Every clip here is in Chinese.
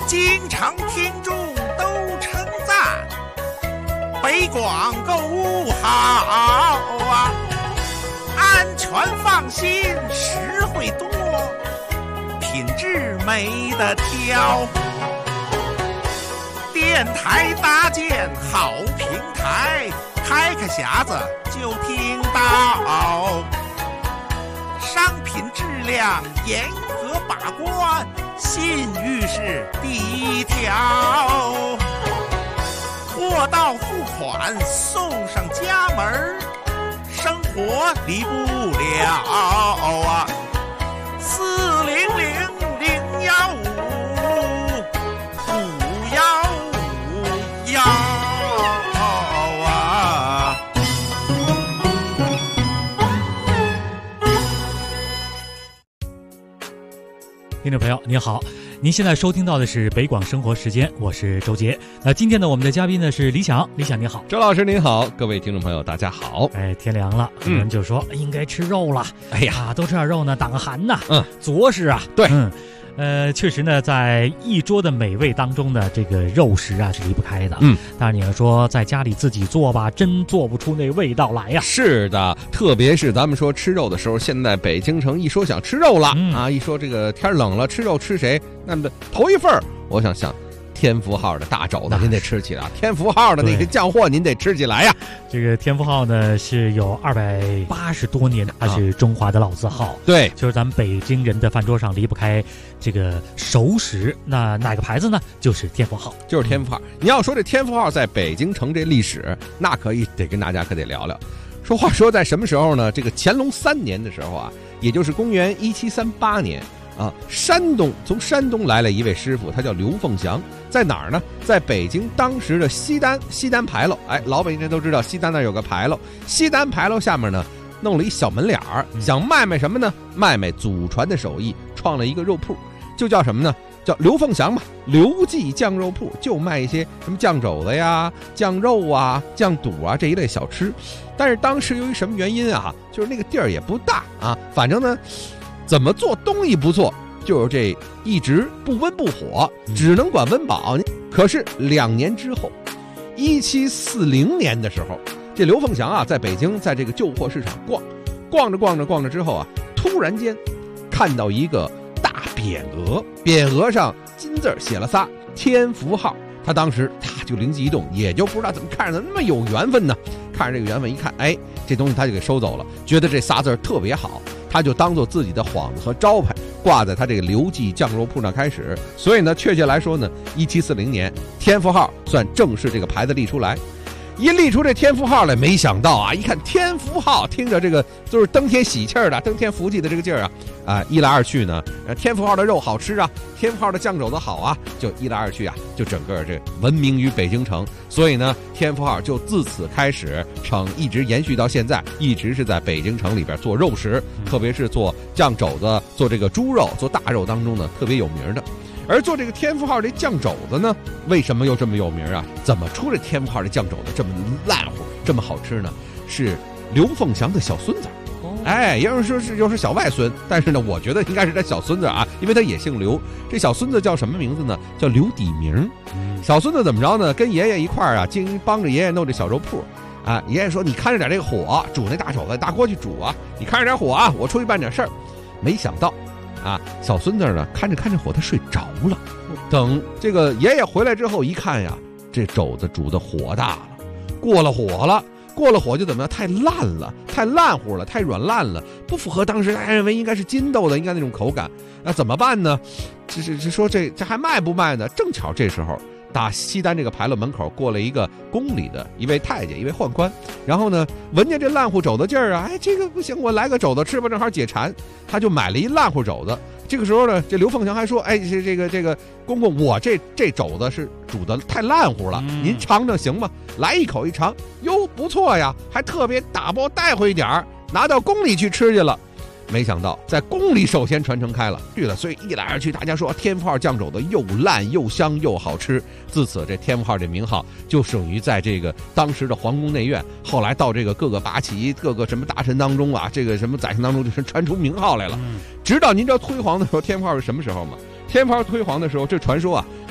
京城听众都称赞，北广购物好啊，安全放心，实惠多，品质没得挑。电台搭建好平台，开开匣子就听到，商品质量严格把关，信誉是第一条。货到付款送上家门，生活离不了啊！400-015-515啊！ 听众朋友您好，您现在收听到的是北广生活时间，我是周杰。那今天呢，我们的嘉宾呢是李想，李想您好。 周老师您好，各位听众朋友大家好。 天凉了，很多人就说应该吃肉了。 哎呀， 多吃点肉呢，挡个寒呐。着实啊。 对。 确实呢，在一桌的美味当中呢，这个肉食啊是离不开的。当然你要说在家里自己做吧，真做不出那味道来呀。 是的，特别是咱们说吃肉的时候，现在北京城一说想吃肉了一说这个天冷了吃肉吃谁？那么头一份我想天福号的大肘子您得吃起来，天福号的那个酱货您得吃起来呀。 这个天福号呢是有280多年，它是中华的老字号。 对， 就是咱们北京人的饭桌上离不开这个熟食。那哪个牌子呢？就是天福号， 就是天福号。你要说这天福号在北京城这历史，那得跟大家得聊聊。话说在什么时候呢？这个乾隆3年的时候啊，也就是公元1738年。从山东来了一位师傅，他叫刘凤祥，在哪儿呢？在北京当时的西单牌楼。老北京人都知道西单那有个牌楼，西单牌楼下面呢弄了一小门脸儿，想卖什么呢？卖祖传的手艺，创了一个肉铺，就叫什么呢？叫刘凤祥嘛，刘记酱肉铺，就卖一些什么酱肘子呀、酱肉啊、酱肚啊这一类小吃。但是当时由于什么原因啊，就是那个地儿也不大啊，反正呢怎么做东西不错，就是这一直不温不火，只能管温饱。可是2年之后，1740年的时候，这刘凤祥啊，在北京在这个旧货市场逛着之后啊，突然间看到一个大匾额，匾额上金字写了仨天福号。他当时就灵机一动，也就不知道怎么看着那么有缘分呢。看着这个缘分一看，这东西他就给收走了，觉得这仨字特别好，他就当做自己的幌子和招牌挂在他这个刘记酱肉铺上开始。所以呢，确切来说呢，1740年天福号算正式这个牌子立出来。一立出这天福号来，没想到啊，一看天福号，听着这个就是登天喜气儿的、登天福气的这个劲儿啊，一来二去呢，天福号的肉好吃啊，天福号的酱肘子好啊，就一来二去啊，就整个这闻名于北京城。所以呢，天福号就自此开始一直延续到现在，一直是在北京城里边做肉食，特别是做酱肘子、做这个猪肉、做大肉当中呢特别有名的。而做这个天福号这酱肘子呢，为什么又这么有名啊？怎么出这天福号这酱肘子这么烂乎、这么好吃呢？是刘凤祥的小孙子。也有人说是小外孙，但是呢，我觉得应该是他小孙子啊，因为他也姓刘。这小孙子叫什么名字呢？叫刘底明。小孙子怎么着呢？跟爷爷一块儿啊，帮着爷爷弄这小肉铺。爷爷说：“你看着点这个火，煮那大肘子，大锅去煮啊！你看着点火啊，我出去办点事儿。”没想到。小孙子呢，看着火，他睡着了。等这个爷爷回来之后一看呀，这肘子煮的火大了，过了火就怎么样？太烂了，太烂乎了，太软烂了，不符合当时大家认为应该是筋斗的应该那种口感。那怎么办呢？这说这还卖不卖呢？正巧这时候打西单这个牌楼门口过了一个宫里的一位太监，一位宦官，然后呢闻见这烂乎肘子劲儿啊，这个不行，我来个肘子吃吧，正好解馋，他就买了一烂乎肘子。这个时候呢，这刘凤祥还说：“这个公公，我这肘子是煮的太烂乎了，您尝尝行吗？”来一口一尝，哟，不错呀，还特别打包带回一点儿，拿到宫里去吃去了。没想到在宫里首先传承开了，所以一来二去，大家说天福号酱肘子又烂又香又好吃。自此，这天福号这名号就属于在这个当时的皇宫内院，后来到这个各个八旗、各个什么大臣当中啊，这个什么宰相当中，就是传出名号来了。直到您知道辉煌的时候，天福号是什么时候吗？天福号辉煌的时候，这传说啊，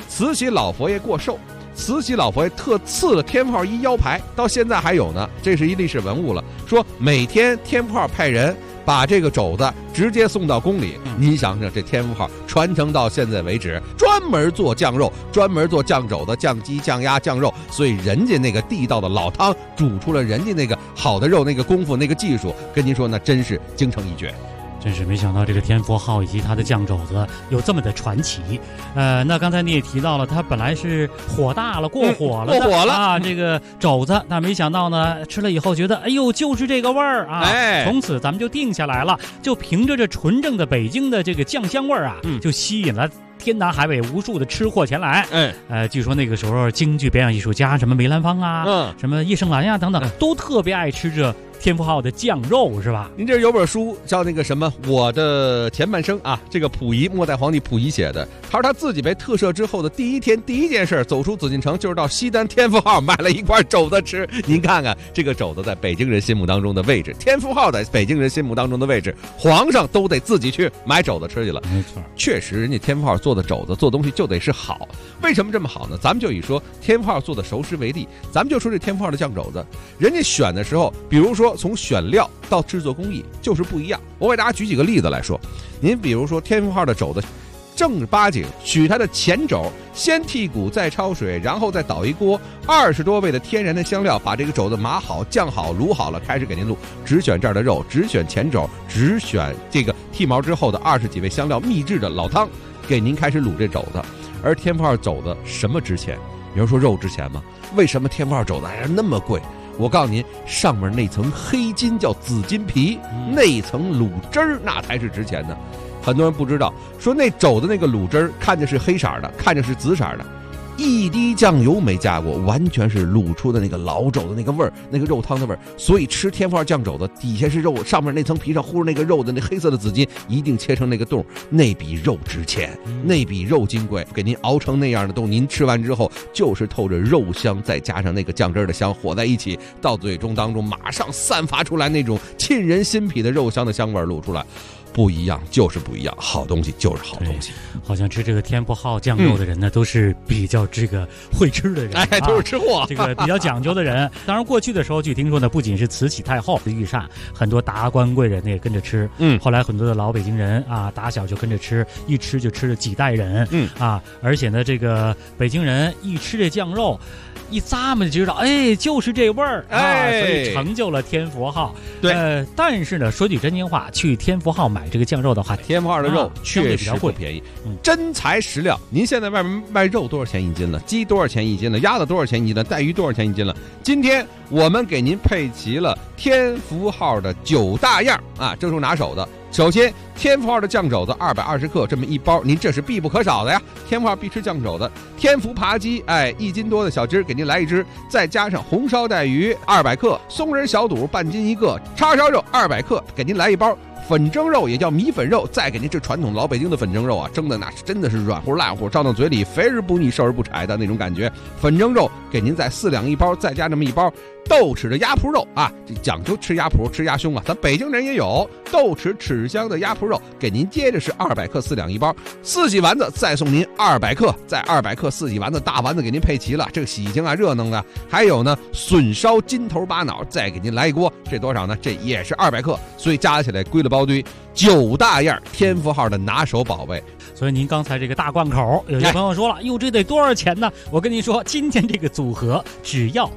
慈禧老佛爷过寿，慈禧老佛爷特赐了天福号一腰牌，到现在还有呢，这是一历史文物了。说每天天福号派人把这个肘子直接送到宫里，你想想这天福号传承到现在为止，专门做酱肉，专门做酱肘子、酱鸡、酱鸭、酱肉，所以人家那个地道的老汤煮出了人家那个好的肉，那个功夫、那个技术，跟您说那真是京城一绝。 真是没想到这个天福号以及它的酱肘子有这么的传奇。那刚才你也提到了，它本来是火大了，过火了啊，这个肘子，但没想到呢，吃了以后觉得，哎呦，就是这个味儿啊，从此咱们就定下来了，就凭着这纯正的北京的这个酱香味儿啊，就吸引了天南海北无数的吃货前来。据说那个时候京剧表演艺术家什么梅兰芳啊，什么叶盛兰呀等等，都特别爱吃这天福号的酱肉，是吧？ 您这有本书叫那个什么我的前半生啊，这个溥仪，末代皇帝溥仪写的。他说他自己被特赦之后的第一天，第一件事走出紫禁城，就是到西单天福号买了一块肘子吃。您看看这个肘子在北京人心目当中的位置，天福号在北京人心目当中的位置，皇上都得自己去买肘子吃去了。 没错， 确实人家天福号做的肘子做东西就得是好。为什么这么好呢？咱们就以说天福号做的熟食为例，咱们就说这天福号的酱肘子，人家选的时候，比如说从选料到制作工艺就是不一样。我给大家举几个例子来说，您比如说天福号的肘子，正儿八经取它的前肘，先剔骨再焯水，然后再倒一锅20多味的天然的香料，把这个肘子码好、酱好、卤好了，开始给您卤。只选这儿的肉，只选前肘，只选这个剃毛之后的20几味香料秘制的老汤，给您开始卤这肘子。而天福号肘子什么值钱？有人说肉值钱吗？为什么天福号肘子还是那么贵？我告诉您，上面那层黑筋叫紫金皮，那层卤汁儿那才是值钱的。很多人不知道，说那肘的那个卤汁儿看着是黑色的，看着是紫色的，一滴酱油没加过，完全是卤出的那个老肘的那个味儿，那个肉汤的味儿。所以吃天福号酱肘子，底下是肉，上面那层皮上糊着那个肉的那黑色的紫金，一定切成那个洞，那比肉值钱，那比肉金贵。给您熬成那样的洞，您吃完之后就是透着肉香，再加上那个酱汁的香，和在一起，到嘴中当中马上散发出来那种沁人心脾的肉香的香味卤出来。不一样就是不一样，好东西就是好东西。 好像吃这个天福号酱肉的人呢，都是比较这个会吃的人， 都是吃货， 这个比较讲究的人。当然，过去的时候，据听说呢，不仅是慈禧太后御膳，很多达官贵人呢也跟着吃。后来很多的老北京人啊，打小就跟着吃，一吃就吃了几代人。而且呢，这个北京人一吃这酱肉，一咂摸就知道，哎，就是这味儿啊，所以成就了天福号。 对， 但是呢，说句真心话，去天福号买这个酱肉的话， 天福号的肉确实不便宜。真材实料，您现在外面卖肉多少钱一斤了？鸡多少钱一斤了？鸭子多少钱一斤了？带鱼多少钱一斤了？今天我们给您配齐了天福号的9大样啊，这是拿手的。首先，天福号的酱肘子220克这么一包，您这是必不可少的呀。天福号必吃酱肘子，天福扒鸡，1斤多的小鸡儿给您来一只，再加上红烧带鱼200克，松仁小肚半斤一个，叉烧肉200克给您来一包。粉蒸肉也叫米粉肉，再给您这传统老北京的粉蒸肉啊，蒸的那是真的是软乎烂乎，照到嘴里肥而不腻，瘦而不柴的那种感觉。粉蒸肉给您再4两一包，再加这么一包豆豉的鸭脯肉啊，这讲究吃鸭脯吃鸭胸啊，咱北京人也有豆豉豉香的鸭脯肉，给您接着是200克4两一包，四喜丸子再送您200克，再200克四喜丸子大丸子给您配齐了，这个喜庆啊热闹啊。还有呢笋烧金头巴脑，再给您来一锅，这多少呢？这也是200克，所以加起来归了包堆9大样天福号的拿手宝贝。 所以您刚才这个大贯口，有些朋友说了，哟，这得多少钱呢？我跟您说，今天这个组合只要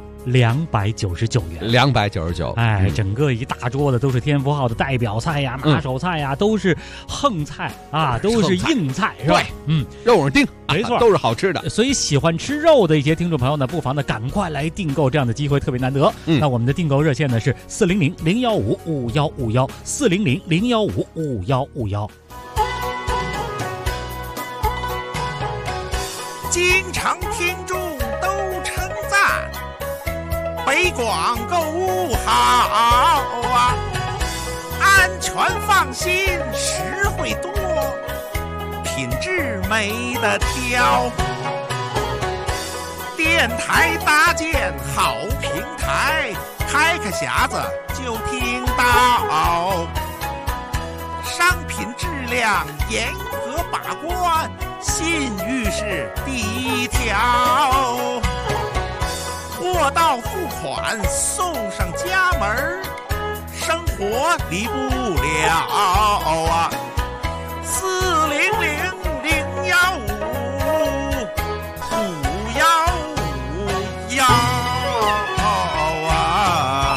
299元 ，299， 整个一大桌子都是天福号的代表菜呀、拿手菜呀，都是横菜啊，都是硬菜，是吧？ 肉上丁， 没错， 都是好吃的。 所以喜欢吃肉的一些听众朋友呢，不妨呢赶快来订购，这样的机会特别难得。那我们的订购热线呢是400-015-5151，400-015-5151。 京城听众都称赞，北广购物好啊，安全放心，实惠多，品质没得挑。电台搭建好平台，开匣子就听到，商品质量量，严格把关，信誉是第一条。货到付款，送上家门，生活离不了啊！400-015-5155151啊！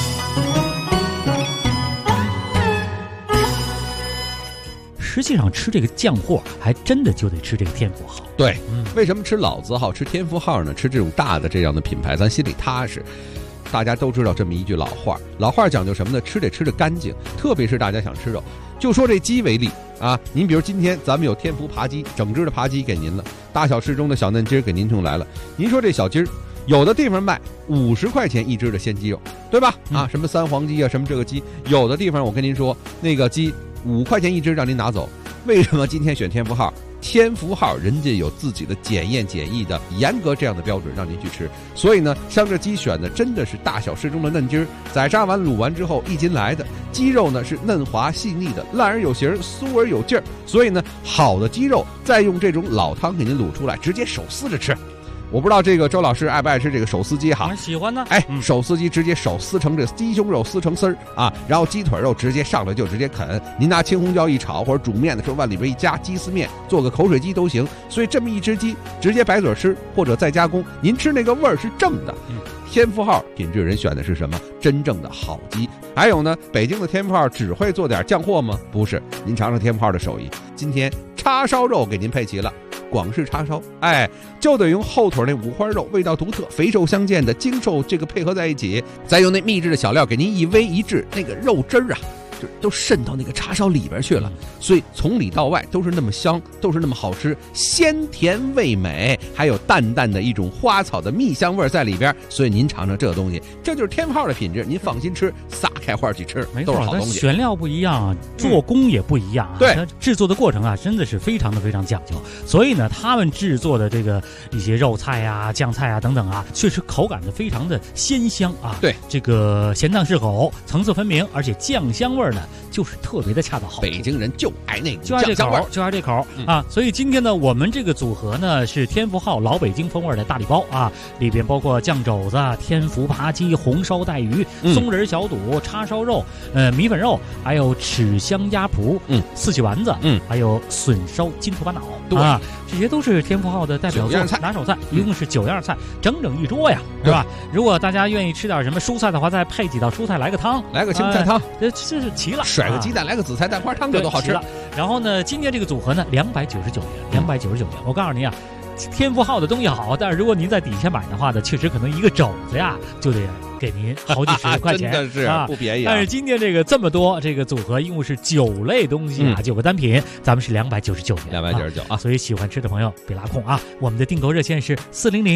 实际上吃这个酱货，还真的就得吃这个天福号。 对，为什么吃老字号、吃天福号呢？吃这种大的这样的品牌，咱心里踏实。大家都知道这么一句老话，老话讲究什么呢？吃得吃得干净，特别是大家想吃肉。就说这鸡为例啊，您比如今天咱们有天福扒鸡，整只的扒鸡给您了，大小适中的小嫩鸡给您送来了。您说这小鸡儿，有的地方卖50块钱一只的鲜鸡肉，对吧？啊，什么三黄鸡啊，什么这个鸡，有的地方我跟您说，那个鸡5块钱一只让您拿走。为什么今天选天福号？天福号人家有自己的检验检疫的严格这样的标准让您去吃，所以呢，像这鸡选的真的是大小适中的嫩鸡儿，宰杀完卤完之后一斤来的鸡肉呢是嫩滑细腻的，烂而有形，酥而有劲儿，所以呢，好的鸡肉再用这种老汤给您卤出来，直接手撕着吃。我不知道这个周老师爱不爱吃这个手撕鸡哈？ 喜欢呢。 手撕鸡直接手撕成这鸡胸肉撕成丝儿啊，然后鸡腿肉直接上来就直接啃。您拿青红椒一炒，或者煮面的时候往里边一加鸡丝面，做个口水鸡都行。所以这么一只鸡直接白嘴吃，或者再加工，您吃那个味儿是正的。天福号品质人选的是什么？真正的好鸡。还有呢，北京的天福号只会做点酱货吗？不是，您尝尝天福号的手艺。今天叉烧肉给您配齐了。广式叉烧，就得用后腿那五花肉，味道独特，肥瘦相间的精瘦这个配合在一起，再用那秘制的小料给您一煨一制，那个肉汁儿啊，就都渗到那个叉烧里边去了，所以从里到外都是那么香，都是那么好吃，鲜甜味美，还有淡淡的一种花草的蜜香味在里边。所以您尝尝这东西，这就是天福号的品质，您放心吃，撒开花去吃，都是好东西。 选料不一样，做工也不一样啊。 对， 制作的过程啊，真的是非常讲究。所以呢，他们制作的这个一些肉菜啊、酱菜啊等等啊，确实口感的非常的鲜香啊。 对， 这个咸淡适口，层次分明，而且酱香味呢，就是特别的恰到好处。 北京人就爱那个酱香味，就爱这口啊。所以今天呢，我们这个组合呢是天福号老北京风味的大礼包啊，里边包括酱肘子、天福扒鸡、红烧带鱼、松仁小肚、叉烧肉、米粉肉，还有豉香鸭脯、四喜丸子，还有笋烧金头巴脑啊，这些都是天福号的代表作拿手菜，一共是9样菜，整整一桌呀，是吧？如果大家愿意吃点什么蔬菜的话，再配几道蔬菜，来个汤， 来个青菜汤， 这是齐了。 甩个鸡蛋，来个紫菜蛋花汤，这都好吃了。然后呢，今天这个组合呢，299元，299元。我告诉您啊，天福号的东西好，但是如果您在底下买的话呢，确实可能一个肘子呀就得给您好几十块钱， 真的是不便宜。 但是今天这个这么多这个组合，一共是9类东西啊，9个单品，咱们是299元 ，299啊。 所以喜欢吃的朋友别拉空啊。我们的订购热线是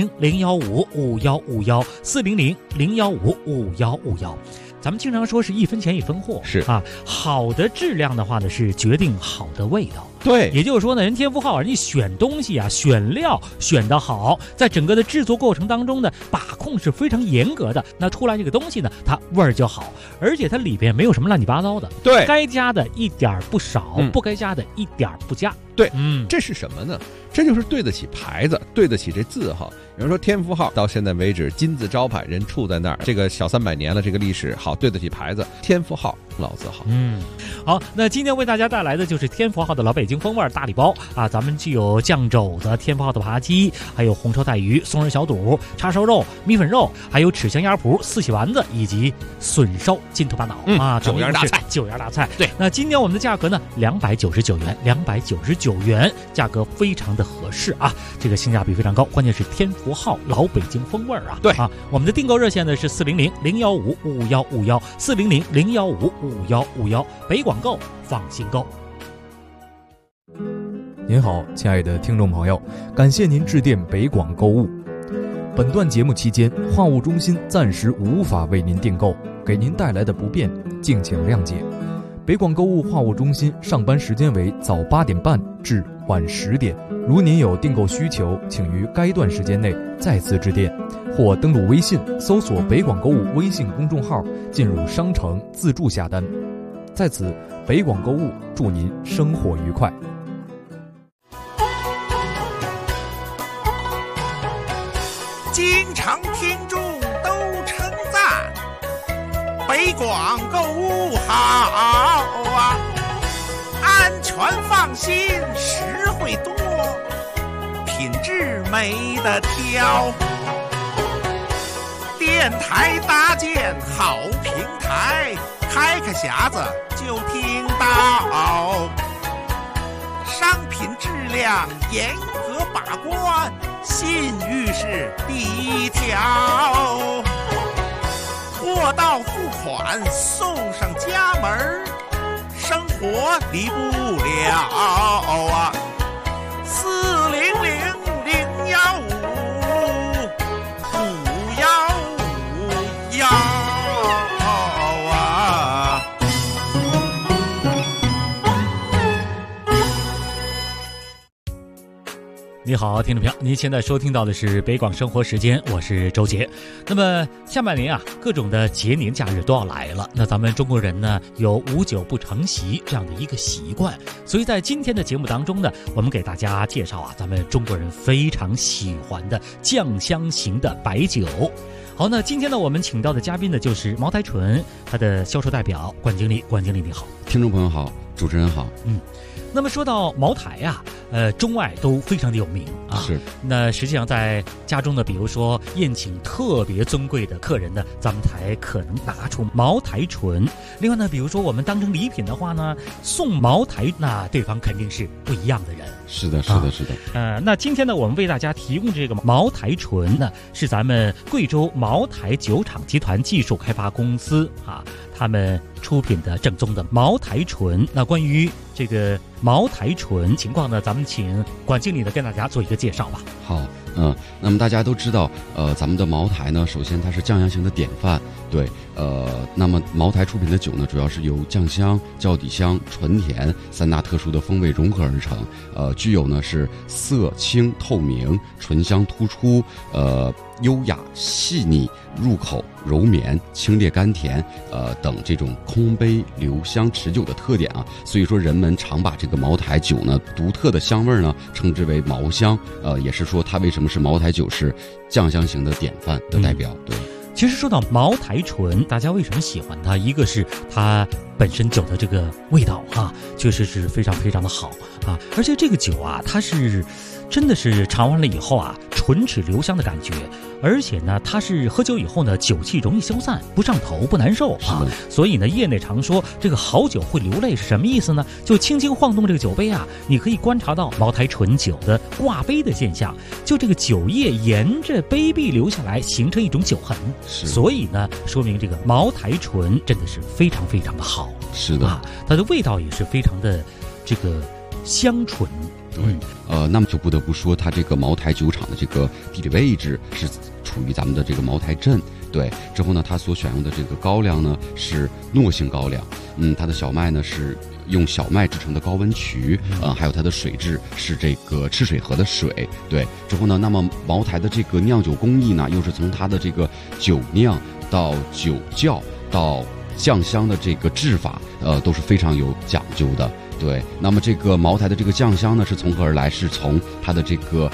400-015-5151，400-015-5151。咱们经常说是1分钱1分货， 是啊，好的质量的话呢，是决定好的味道。 对， 也就是说呢，人天福号人家选东西啊，选料选得好，在整个的制作过程当中呢，把控是非常严格的。那出来这个东西呢，它味儿就好，而且它里边没有什么乱七八糟的。 对， 该加的一点不少，不该加的一点不加。 对，这是什么呢？这就是对得起牌子，对得起这字号。有人说天福号到现在为止金字招牌人处在那儿，这个小300年了，这个历史好，对得起牌子。天福号老字号。 好，那今天为大家带来的就是天福号的老北京风味大礼包啊，咱们既有酱肘子、天福号的扒鸡，还有红烧带鱼、松仁小肚、叉烧肉、米粉肉，还有豉香鸭脯、四喜丸子以及笋烧金头巴脑啊 ，9样大菜 ，9样大菜。 对， 那今天我们的价格呢，299元，299元，价格非常的合适啊，这个性价比非常高，关键是天福号老北京风味啊。 对啊，我们的订购热线呢是400-015-5151，400-015-5151，北广购放心购。 您好，亲爱的听众朋友，感谢您致电北广购物。本段节目期间，话务中心暂时无法为您订购，给您带来的不便，敬请谅解。北广购物话务中心上班时间为早8点半至晚10点。如您有订购需求，请于该段时间内再次致电，或登录微信搜索北广购物微信公众号，进入商城自助下单。在此北广购物祝您生活愉快。 经常听众都称赞北广购物好啊，安全放心，实惠多，品质没得挑。电台搭建好平台，开个匣子就听到，商品质量严格把关，信誉是第一条。货到付款送上家门，生活离不了啊！400-015-515啊！ 你好，听众朋友，您现在收听到的是北广生活时间，我是周杰。那么下半年啊，各种的节年假日都要来了，那咱们中国人呢有无酒不成席这样的一个习惯，所以在今天的节目当中呢，我们给大家介绍啊，咱们中国人非常喜欢的酱香型的白酒。好，那今天呢，我们请到的嘉宾呢就是茅台醇，它的销售代表管经理。管经理你好。 听众朋友好，主持人好。 那么说到茅台呀，中外都非常的有名啊。 是。 那实际上在家中呢，比如说宴请特别尊贵的客人呢，咱们才可能拿出茅台醇。另外呢，比如说我们当成礼品的话呢，送茅台，那对方肯定是不一样的人。 是的，是的，是的。 那今天呢，我们为大家提供这个茅台醇呢，是咱们贵州茅台酒厂集团技术开发公司啊，他们出品的正宗的茅台醇。那关于这个茅台醇情况呢，咱们请管经理呢跟大家做一个介绍吧。 好，那么大家都知道，咱们的茅台呢，首先它是酱香型的典范，对，那么茅台出品的酒呢，主要是由酱香、窖底香、醇甜三大特殊的风味融合而成，具有呢是色清透明、醇香突出，优雅细腻、入口柔绵、清冽甘甜，等这种空杯留香持久的特点啊，所以说人们常把这个茅台酒呢独特的香味呢称之为茅香，也是说它为什么是茅台酒是酱香型的典范的代表。对。 其实说到茅台醇，大家为什么喜欢它？一个是它本身酒的这个味道啊，确实是非常非常的好啊，而且这个酒啊，它是真的是尝完了以后啊，唇齿留香的感觉，而且呢，它是喝酒以后呢，酒气容易消散，不上头，不难受啊。所以呢，业内常说这个好酒会流泪是什么意思呢？就轻轻晃动这个酒杯啊，你可以观察到茅台醇酒的挂杯的现象，就这个酒液沿着杯壁流下来，形成一种酒痕。所以呢，说明这个茅台醇真的是非常非常的好。 是的啊，它的味道也是非常的这个香醇。 对，那么就不得不说，它这个茅台酒厂的这个地理位置是处于咱们的这个茅台镇。对，之后呢，它所选用的这个高粱呢是糯性高粱，它的小麦呢是用小麦制成的高温曲，还有它的水质是这个赤水河的水。对，之后呢，那么茅台的这个酿酒工艺呢，又是从它的这个酒酿到酒窖到酱香的这个制法，都是非常有讲究的。对，那么这个茅台的这个酱香呢，是从何而来？是从它的这个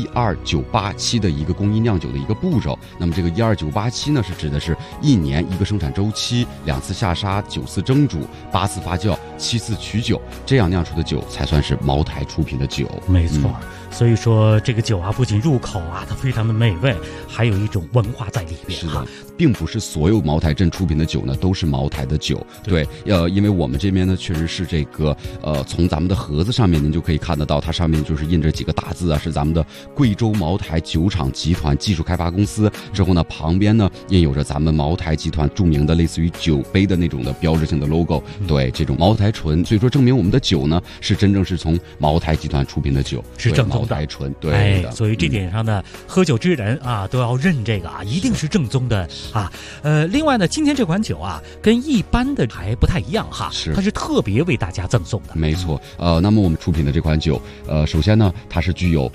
12987的一个工艺酿酒的一个步骤。那么这个12987呢，是指的是1年一个生产周期，2次下沙，9次蒸煮，8次发酵，7次取酒，这样酿出的酒才算是茅台出品的酒。 没错。所以说这个酒啊，不仅入口啊，它非常的美味，还有一种文化在里边。 是的，并不是所有茅台镇出品的酒呢都是茅台的酒。对，因为我们这边呢确实是这个从咱们的盒子上面您就可以看得到，它上面就是印着几个大字啊，是咱们的贵州茅台酒厂集团技术开发公司。之后呢，旁边呢印有着咱们茅台集团著名的类似于酒杯的那种的标志性的 logo。对，这种茅台醇，所以说证明我们的酒呢是真正是从茅台集团出品的酒， 是正宗的茅台醇。对的， 所以这点上呢，喝酒之人啊都要认这个啊，一定是正宗的啊。另外呢，今天这款酒啊，跟一般的还不太一样哈，它是特别为大家赠送的。 没错，那么我们出品的这款酒，首先呢，它是具有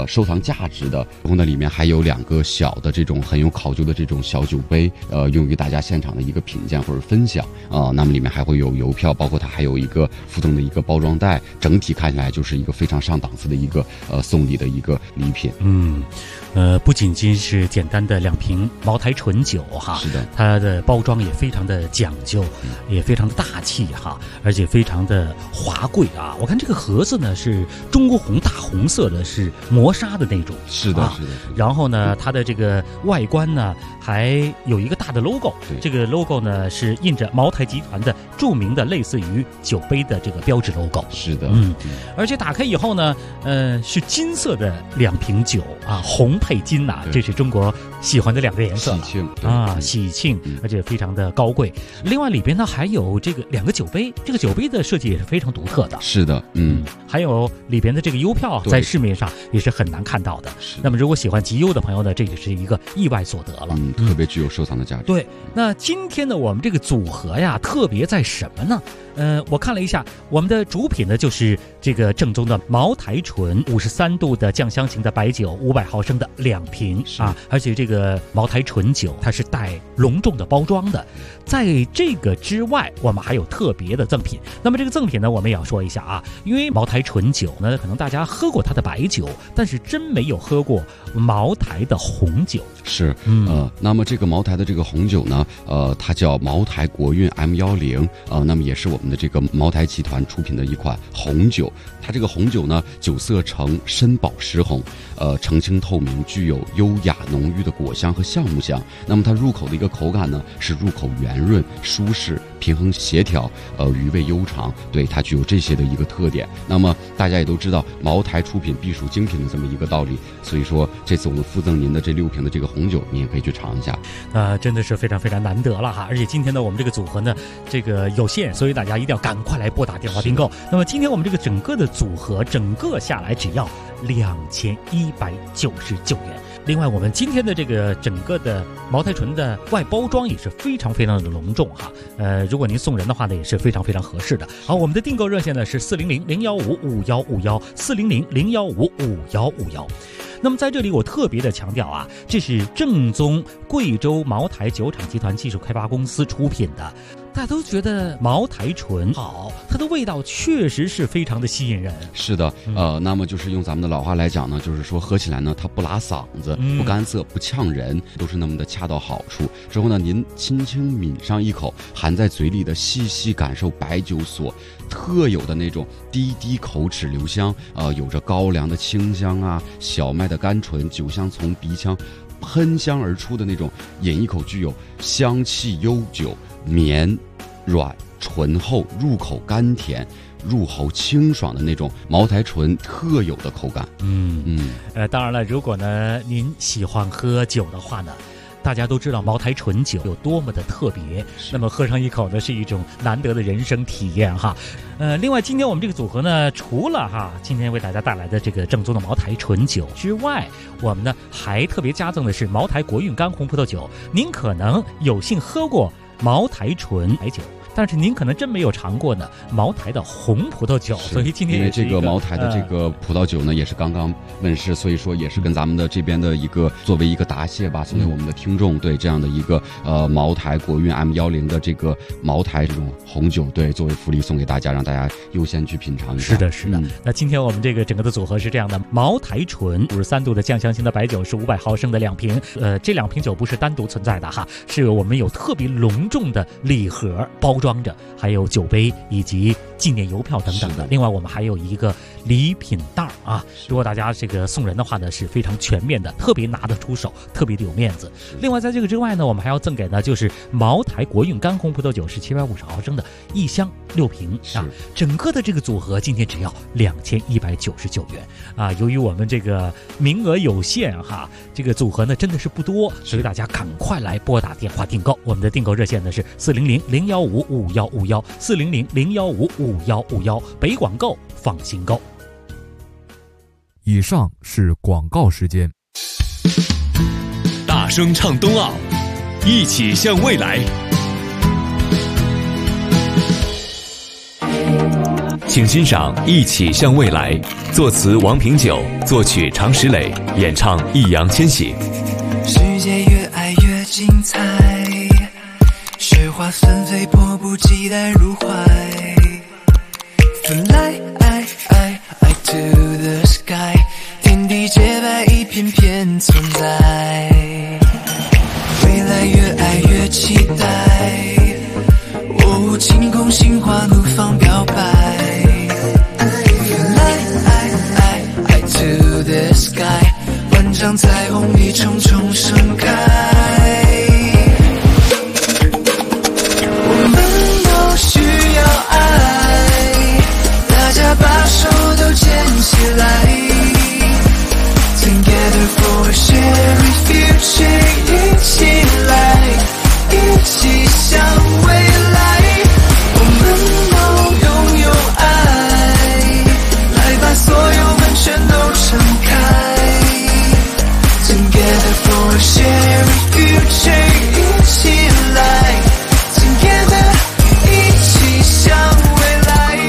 收藏价值的。然后呢，里面还有2个小的这种很有考究的这种小酒杯，用于大家现场的一个品鉴或者分享啊。那么里面还会有邮票，包括它还有一个附赠的一个包装袋，整体看起来就是一个非常上档次的一个送礼的一个礼品。 不仅仅是简单的2瓶茅台纯酒哈， 是的， 它的包装也非常的讲究，也非常的大气哈，而且非常的华贵啊。我看这个盒子呢是中国红大红色的，是磨砂的那种， 是的，是的。 然后呢，它的这个外观呢还有一个大的 logo， 这个 logo 呢是印着茅台集团的著名的类似于酒杯的这个标志 logo。 是的， 而且打开以后呢，是金色的2瓶酒啊，红配金呐，这是中国喜欢的2个颜色， 喜庆啊，喜庆，而且非常的高贵。另外里边呢还有这个2个酒杯，这个酒杯的设计也是非常独特的。 是的， 还有里边的这个邮票，在市面上也是很难看到的。那么如果喜欢集邮的朋友呢，这就是一个意外所得了， 特别具有收藏的价值。 对，那今天呢，我们这个组合呀，特别在什么呢？我看了一下，我们的主品呢就是这个正宗的茅台醇53度的酱香型的白酒，500毫升的2瓶啊，而且这个茅台醇酒它是带隆重的包装的。在这个之外，我们还有特别的赠品。那么这个赠品呢，我们也要说一下啊，因为茅台醇酒呢，可能大家喝过它的白酒，但是真没有喝过茅台的红酒。 是，那么这个茅台的这个红酒呢，它叫茅台国韵 M10，那么也是我们的这个茅台集团出品的一款红酒。它这个红酒呢，酒色呈深宝石红，澄清透明，具有优雅浓郁的果香和橡木香。那么它入口的一个口感呢，是入口圆润、舒适、平衡协调，余味悠长，对，它具有这些的一个特点。那么大家也都知道，茅台出品必属精品的这么一个道理，所以说这次我们附赠您的这6瓶的这个红酒，您也可以去尝一下。 真的是非常非常难得了哈！而且今天呢，我们这个组合呢，这个有限，所以大家一定要赶快来拨打电话订购。那么今天我们这个整个的组合，整个下来只要2199元。另外，我们今天的这个整个的茅台醇的外包装也是非常非常的隆重哈。如果您送人的话呢，也是非常非常合适的。好，我们的订购热线呢是400-015-5151，400-015-5151。那么在这里我特别的强调啊，这是正宗贵州茅台酒厂集团技术开发公司出品的。大家都觉得茅台醇好，它的味道确实是非常的吸引人。是的， 那么就是用咱们的老话来讲呢，就是说喝起来呢，它不拉嗓子，不干涩，不呛人，都是那么的恰到好处。之后呢，您轻轻抿上一口，含在嘴里的细细感受白酒所特有的那种滴滴口齿留香，有着高粱的清香啊，小麦的甘醇，酒香从鼻腔喷香而出的那种，饮一口具有香气悠久、绵软醇厚，入口甘甜，入喉清爽的那种茅台醇特有的口感。 当然了，如果呢您喜欢喝酒的话呢，大家都知道茅台醇酒有多么的特别，那么喝上一口呢是一种难得的人生体验哈。另外今天我们这个组合呢，除了今天为大家带来的这个正宗的茅台醇酒之外，我们呢还特别加赠的是茅台国韵干红葡萄酒。您可能有幸喝过茅台醇白酒，但是您可能真没有尝过呢茅台的红葡萄酒，所以今天因为这个茅台的这个葡萄酒呢也是刚刚问世，所以说也是跟咱们的这边的一个作为一个答谢吧，送给我们的听众，对这样的一个茅台国韵 M10的这个茅台这种红酒，对，作为福利送给大家，让大家优先去品尝一下。 是的，是的。那今天我们这个整个的组合是这样的：茅台醇53度的酱香型的白酒是500毫升的2瓶，这2瓶酒不是单独存在的哈，是我们有特别隆重的礼盒包装着，还有酒杯以及纪念邮票等等的。另外我们还有一个礼品袋啊，如果大家这个送人的话呢，是非常全面的，特别拿得出手，特别的有面子。另外在这个之外呢，我们还要赠给呢就是茅台国韵干红葡萄酒是750毫升的1箱6瓶啊。整个的这个组合今天只要2199元啊。由于我们这个名额有限哈，这个组合呢真的是不多，所以大家赶快来拨打电话订购。我们的订购热线呢是400-015-5151，400-015-5151，北广购放心购。 以上是广告时间。 大声唱冬奥，一起向未来。 请欣赏《一起向未来》，作词王平久，作曲常石磊，演唱易烊千玺。 世界越爱越精彩，雪花纷飞，迫不及待入怀。Fly to the sky， 天地洁白，一片片存在。未来越爱越期待，哦，晴空心花怒放表白。Fly to the sky， 万丈彩虹一重重盛开。我们都需要爱，大家把手都牵起来。Together for a shared future， 一起来，一起向未来。我们都拥有爱，来把所有门全都敞开。Together for a shared future， 一起来 Together， 一起向未来。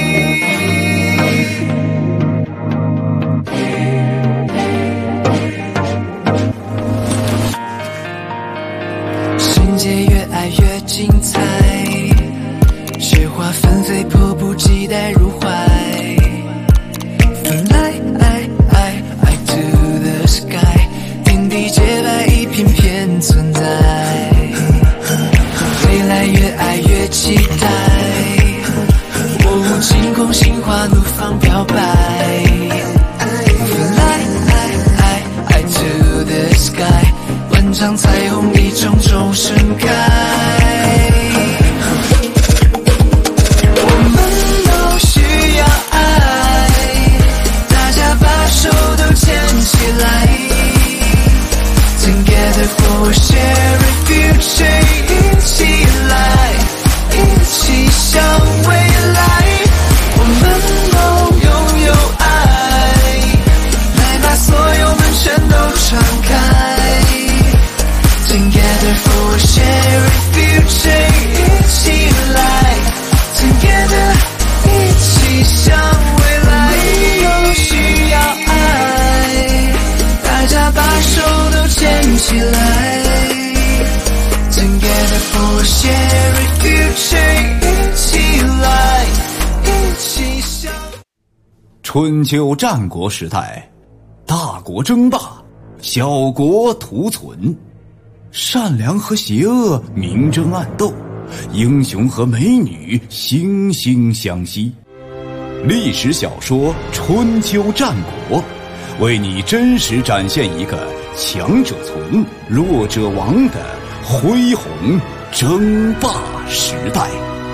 世界越爱越精彩，雪花纷飞，迫不及待入怀。Fly to the sky， 天地洁白，一片片存在。未来越爱越期待，哦，晴空心花怒放表白。Fly to the sky， 万丈彩虹一重重盛开。我们都需要爱，大家把手都牵起来。Together for a shared future， 一起来，一起向未来。我们都拥有爱，来把所有门全都敞开。Together for a shared future， 一起来 Together， 一起向未来。都需要爱，大家把手都牵起来。Together for a shared future， 一起来，一起向。 春秋战国时代，大国争霸，小国图存。善良和邪恶明争暗斗，英雄和美女惺惺相惜。历史小说《春秋战国》，为你真实展现一个强者存、弱者亡的恢宏争霸时代。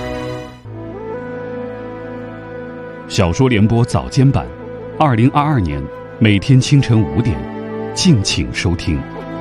小说联播早间版，2022年每天清晨5点，敬请收听。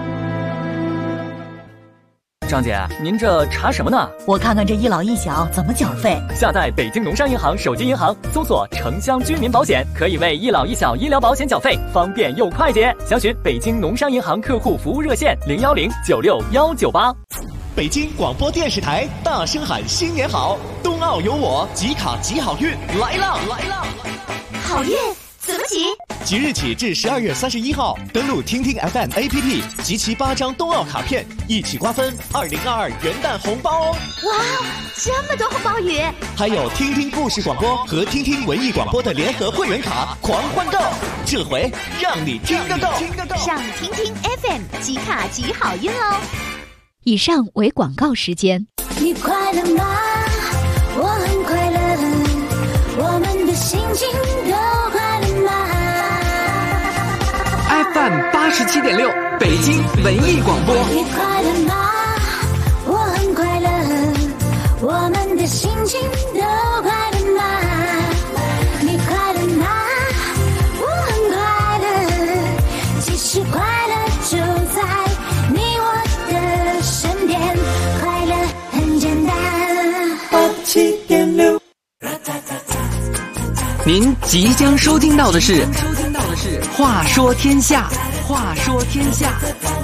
张姐，您这查什么呢？ 我看看这一老一小怎么缴费。 下载北京农商银行手机银行，搜索城乡居民保险，可以为一老一小医疗保险缴费，方便又快捷。详询北京农商银行客户服务热线010961198。 北京广播电视台大声喊新年好，冬奥有我，集卡集好运来啦！ 好运怎么集？ 即日起至12月31号，登录听听 FM APP， 集齐8张冬奥卡片，一起瓜分2022元旦红包哦！ 哇，这么多红包雨！ 还有听听故事广播和听听文艺广播的联合会员卡狂欢购，这回让你听得够！ 上听听 FM 集卡集好运哦！以上为广告时间。 你快乐吗？我很快乐，我们的心情都快乐吗？ FM 87.6北京文艺广播。 你快乐吗？我很快乐，我们的心情都快乐吗？你快乐吗？我很快乐，其实快乐就在你我的身边，快乐很简单。87.6。 您即将收听到的是《话说天下》，话说天下。